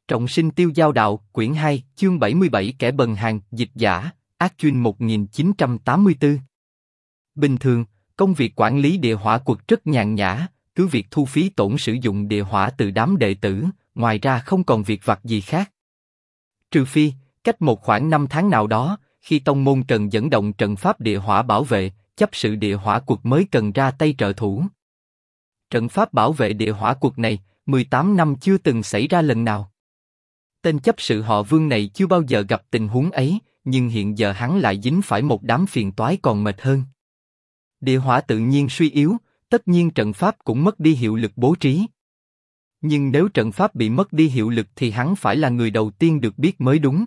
Trọng sinh tiêu giao đạo, quyển 2, chương 77 kẻ bần hàng, dịch giả, Ác Chuyên 1984. Bình thường, công việc quản lý địa hỏa quật rất nhàn nhã, cứ việc thu phí tổn sử dụng địa hỏa từ đám đệ tử, ngoài ra không còn việc vặt gì khác. Trừ phi, cách một khoảng 5 tháng nào đó, khi tông môn cần dẫn động trận pháp địa hỏa bảo vệ, chấp sự địa hỏa quật mới cần ra tay trợ thủ. Trận pháp bảo vệ địa hỏa quật này, 18 năm chưa từng xảy ra lần nào. Tên chấp sự họ Vương này chưa bao giờ gặp tình huống ấy, nhưng hiện giờ hắn lại dính phải một đám phiền toái còn mệt hơn. Địa hỏa tự nhiên suy yếu, tất nhiên trận pháp cũng mất đi hiệu lực bố trí. Nhưng nếu trận pháp bị mất đi hiệu lực thì hắn phải là người đầu tiên được biết mới đúng.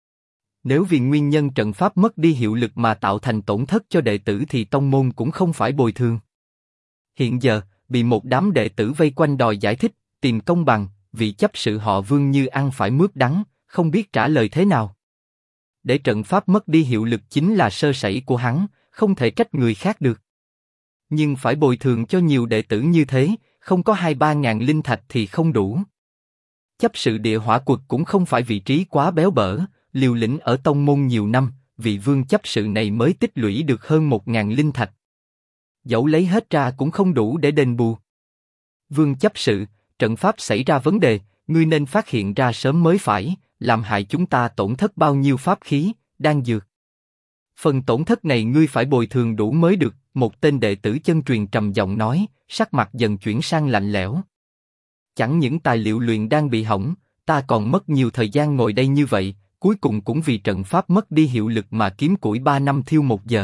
Nếu vì nguyên nhân trận pháp mất đi hiệu lực mà tạo thành tổn thất cho đệ tử thì tông môn cũng không phải bồi thường. Hiện giờ, bị một đám đệ tử vây quanh đòi giải thích, tìm công bằng, vị chấp sự họ Vương như ăn phải mướp đắng, không biết trả lời thế nào. Để trận pháp mất đi hiệu lực chính là sơ sẩy của hắn, không thể trách người khác được. Nhưng phải bồi thường cho nhiều đệ tử như thế, không có 2-3 ngàn linh thạch thì không đủ. Chấp sự địa hỏa quật cũng không phải vị trí quá béo bở, liều lĩnh ở tông môn nhiều năm, vị Vương chấp sự này mới tích lũy được hơn 1.000 linh thạch. Dẫu lấy hết ra cũng không đủ để đền bù. Vương chấp sự, trận pháp xảy ra vấn đề, ngươi nên phát hiện ra sớm mới phải, làm hại chúng ta tổn thất bao nhiêu pháp khí, đan dược. Phần tổn thất này ngươi phải bồi thường đủ mới được, một tên đệ tử chân truyền trầm giọng nói, sắc mặt dần chuyển sang lạnh lẽo. Chẳng những tài liệu luyện đan bị hỏng, ta còn mất nhiều thời gian ngồi đây như vậy, cuối cùng cũng vì trận pháp mất đi hiệu lực mà kiếm củi 3 năm thiêu 1 giờ.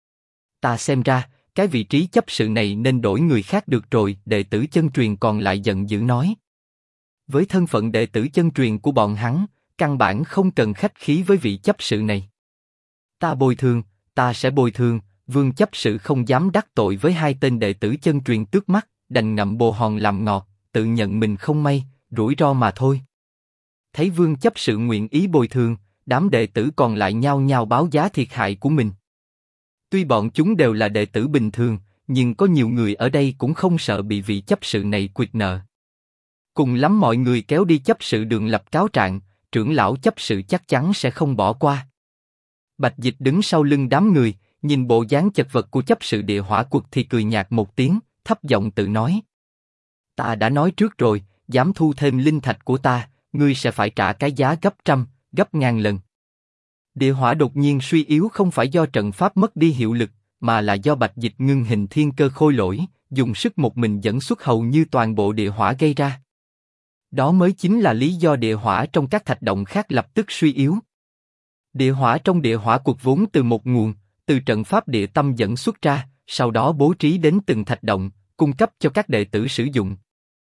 Ta xem ra, cái vị trí chấp sự này nên đổi người khác được rồi, đệ tử chân truyền còn lại giận dữ nói. Với thân phận đệ tử chân truyền của bọn hắn, căn bản không cần khách khí với vị chấp sự này. Ta sẽ bồi thường, Vương chấp sự không dám đắc tội với hai tên đệ tử chân truyền trước mắt, đành ngậm bồ hòn làm ngọt, tự nhận mình không may, rủi ro mà thôi. Thấy Vương chấp sự nguyện ý bồi thường, đám đệ tử còn lại nhao nhao báo giá thiệt hại của mình. Tuy bọn chúng đều là đệ tử bình thường, nhưng có nhiều người ở đây cũng không sợ bị vị chấp sự này quyệt nợ. Cùng lắm mọi người kéo đi chấp sự đường lập cáo trạng, trưởng lão chấp sự chắc chắn sẽ không bỏ qua. Bạch Dịch đứng sau lưng đám người, nhìn bộ dáng chật vật của chấp sự địa hỏa quật thì cười nhạt một tiếng, thấp giọng tự nói. Ta đã nói trước rồi, dám thu thêm linh thạch của ta, ngươi sẽ phải trả cái giá gấp trăm, gấp ngàn lần. Địa hỏa đột nhiên suy yếu không phải do trận pháp mất đi hiệu lực, mà là do Bạch Dịch ngưng hình thiên cơ khôi lỗi, dùng sức một mình dẫn xuất hầu như toàn bộ địa hỏa gây ra. Đó mới chính là lý do địa hỏa trong các thạch động khác lập tức suy yếu. Địa hỏa trong địa hỏa quật vốn từ một nguồn, từ trận pháp địa tâm dẫn xuất ra, sau đó bố trí đến từng thạch động, cung cấp cho các đệ tử sử dụng.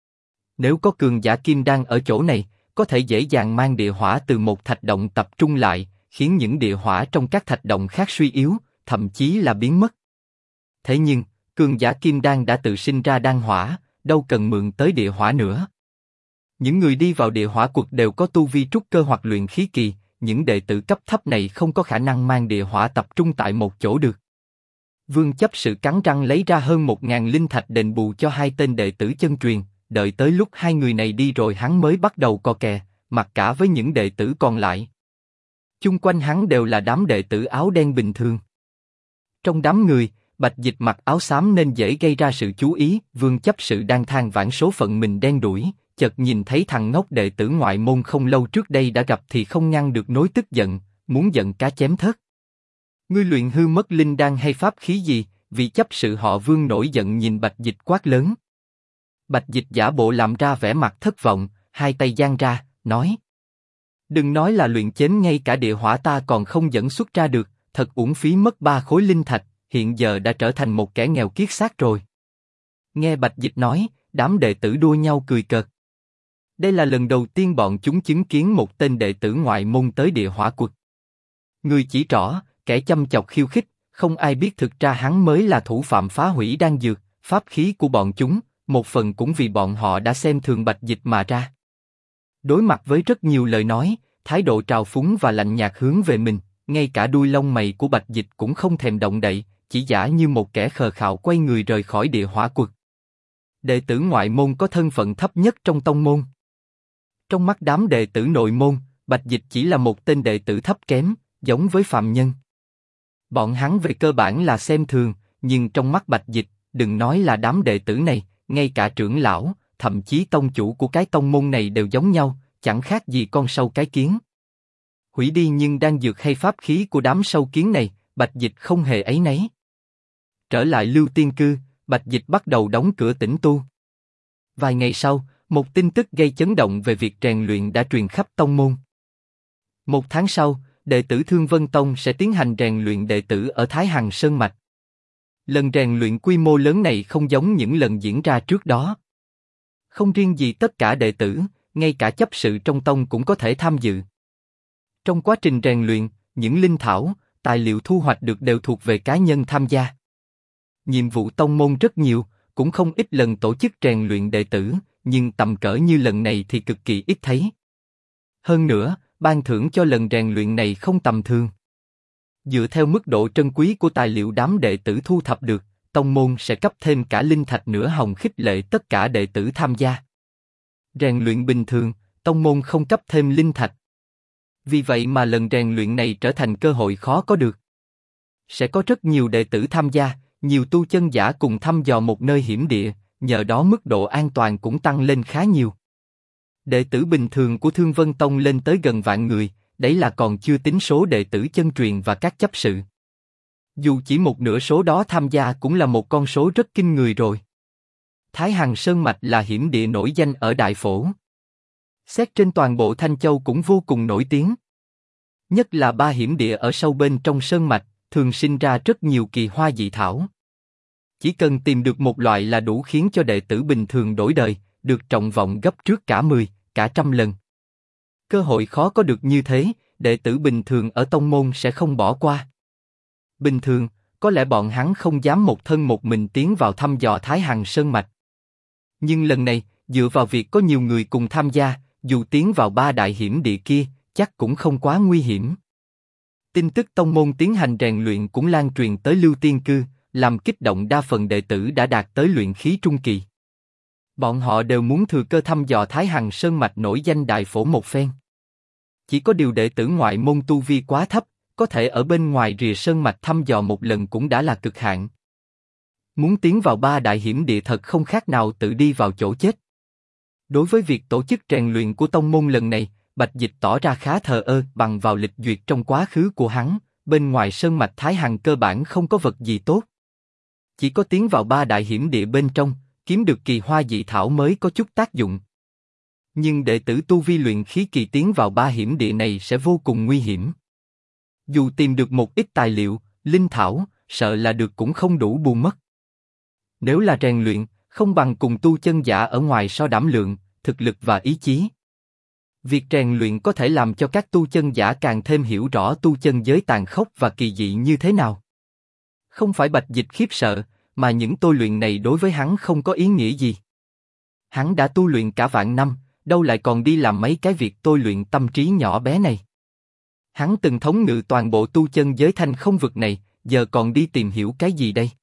Nếu có cường giả kim đan ở chỗ này, có thể dễ dàng mang địa hỏa từ một thạch động tập trung lại, khiến những địa hỏa trong các thạch động khác suy yếu, thậm chí là biến mất. Thế nhưng, cường giả kim đan đã tự sinh ra đan hỏa, đâu cần mượn tới địa hỏa nữa. Những người đi vào địa hỏa quật đều có tu vi trúc cơ hoặc luyện khí kỳ, những đệ tử cấp thấp này không có khả năng mang địa hỏa tập trung tại một chỗ được. Vương chấp sự cắn răng lấy ra hơn 1.000 linh thạch đền bù cho hai tên đệ tử chân truyền, đợi tới lúc hai người này đi rồi hắn mới bắt đầu co kè, mặc cả với những đệ tử còn lại. Chung quanh hắn đều là đám đệ tử áo đen bình thường. Trong đám người, Bạch Dịch mặc áo xám nên dễ gây ra sự chú ý, Vương chấp sự đang than vãn số phận mình đen đủi, chợt nhìn thấy thằng ngốc đệ tử ngoại môn không lâu trước đây đã gặp thì không ngăn được nỗi tức giận, muốn giận cá chém thớt. Ngươi luyện hư mất linh đan hay pháp khí gì? Vị chấp sự họ Vương nổi giận nhìn Bạch Dịch quát lớn. Bạch Dịch giả bộ làm ra vẻ mặt thất vọng, hai tay giang ra, nói: Đừng nói là luyện chém, ngay cả địa hỏa ta còn không dẫn xuất ra được, thật uổng phí mất 3 khối linh thạch, hiện giờ đã trở thành một kẻ nghèo kiết xác rồi. Nghe Bạch Dịch nói, đám đệ tử đua nhau cười cợt. Đây là lần đầu tiên bọn chúng chứng kiến một tên đệ tử ngoại môn tới địa hỏa quật. Người chỉ trỏ, kẻ châm chọc khiêu khích, không ai biết thực ra hắn mới là thủ phạm phá hủy đan dược, pháp khí của bọn chúng, một phần cũng vì bọn họ đã xem thường Bạch Dịch mà ra. Đối mặt với rất nhiều lời nói, thái độ trào phúng và lạnh nhạt hướng về mình, ngay cả đuôi lông mày của Bạch Dịch cũng không thèm động đậy, chỉ giả như một kẻ khờ khạo quay người rời khỏi địa hỏa quật. Đệ tử ngoại môn có thân phận thấp nhất trong tông môn. Trong mắt đám đệ tử nội môn, Bạch Dịch chỉ là một tên đệ tử thấp kém, giống với phàm nhân. Bọn hắn về cơ bản là xem thường, nhưng trong mắt Bạch Dịch, đừng nói là đám đệ tử này, ngay cả trưởng lão, thậm chí tông chủ của cái tông môn này đều giống nhau, chẳng khác gì con sâu cái kiến. Hủy đi nhưng đan dược hay pháp khí của đám sâu kiến này, Bạch Dịch không hề áy náy. Trở lại Lưu Tiên Cư, Bạch Dịch bắt đầu đóng cửa tĩnh tu. Vài ngày sau, một tin tức gây chấn động về việc rèn luyện đã truyền khắp tông môn. 1 tháng sau, đệ tử Thương Vân Tông sẽ tiến hành rèn luyện đệ tử ở Thái Hằng Sơn Mạch. Lần rèn luyện quy mô lớn này không giống những lần diễn ra trước đó. Không riêng gì tất cả đệ tử, ngay cả chấp sự trong tông cũng có thể tham dự. Trong quá trình rèn luyện, những linh thảo, tài liệu thu hoạch được đều thuộc về cá nhân tham gia. Nhiệm vụ tông môn rất nhiều, cũng không ít lần tổ chức rèn luyện đệ tử, nhưng tầm cỡ như lần này thì cực kỳ ít thấy. Hơn nữa, ban thưởng cho lần rèn luyện này không tầm thường. Dựa theo mức độ trân quý của tài liệu đám đệ tử thu thập được, tông môn sẽ cấp thêm cả linh thạch nửa hồng khích lệ tất cả đệ tử tham gia. Rèn luyện bình thường, tông môn không cấp thêm linh thạch. Vì vậy mà lần rèn luyện này trở thành cơ hội khó có được. Sẽ có rất nhiều đệ tử tham gia, nhiều tu chân giả cùng thăm dò một nơi hiểm địa, nhờ đó mức độ an toàn cũng tăng lên khá nhiều. Đệ tử bình thường của Thương Vân Tông lên tới gần vạn người, đấy là còn chưa tính số đệ tử chân truyền và các chấp sự. Dù chỉ một nửa số đó tham gia cũng là một con số rất kinh người rồi. Thái Hằng Sơn Mạch là hiểm địa nổi danh ở Đại Phổ. Xét trên toàn bộ Thanh Châu cũng vô cùng nổi tiếng. Nhất là 3 hiểm địa ở sâu bên trong sơn mạch, thường sinh ra rất nhiều kỳ hoa dị thảo. Chỉ cần tìm được một loại là đủ khiến cho đệ tử bình thường đổi đời, được trọng vọng gấp trước cả 10, cả 100 lần. Cơ hội khó có được như thế, đệ tử bình thường ở tông môn sẽ không bỏ qua. Bình thường, có lẽ bọn hắn không dám một thân một mình tiến vào thăm dò Thái Hằng Sơn Mạch. Nhưng lần này, dựa vào việc có nhiều người cùng tham gia, dù tiến vào 3 đại hiểm địa kia, chắc cũng không quá nguy hiểm. Tin tức tông môn tiến hành rèn luyện cũng lan truyền tới Lưu Tiên Cư, làm kích động đa phần đệ tử đã đạt tới luyện khí trung kỳ. Bọn họ đều muốn thừa cơ thăm dò Thái Hằng Sơn Mạch nổi danh Đại Phổ một phen. Chỉ có điều đệ tử ngoại môn tu vi quá thấp, có thể ở bên ngoài rìa sơn mạch thăm dò một lần cũng đã là cực hạn. Muốn tiến vào 3 đại hiểm địa thật không khác nào tự đi vào chỗ chết. Đối với việc tổ chức rèn luyện của tông môn lần này, Bạch Dịch tỏ ra khá thờ ơ. Bằng vào lịch duyệt trong quá khứ của hắn, bên ngoài sơn mạch Thái Hằng cơ bản không có vật gì tốt. Chỉ có tiến vào 3 đại hiểm địa bên trong, kiếm được kỳ hoa dị thảo mới có chút tác dụng. Nhưng đệ tử tu vi luyện khí kỳ tiến vào 3 hiểm địa này sẽ vô cùng nguy hiểm. Dù tìm được một ít tài liệu, linh thảo, sợ là được cũng không đủ bù mất. Nếu là rèn luyện, không bằng cùng tu chân giả ở ngoài so đảm lượng, thực lực và ý chí. Việc rèn luyện có thể làm cho các tu chân giả càng thêm hiểu rõ tu chân giới tàn khốc và kỳ dị như thế nào. Không phải Bạch Dịch khiếp sợ, mà những tôi luyện này đối với hắn không có ý nghĩa gì. Hắn đã tu luyện cả vạn năm, đâu lại còn đi làm mấy cái việc tôi luyện tâm trí nhỏ bé này. Hắn từng thống ngự toàn bộ tu chân giới thanh không vực này, giờ còn đi tìm hiểu cái gì đây?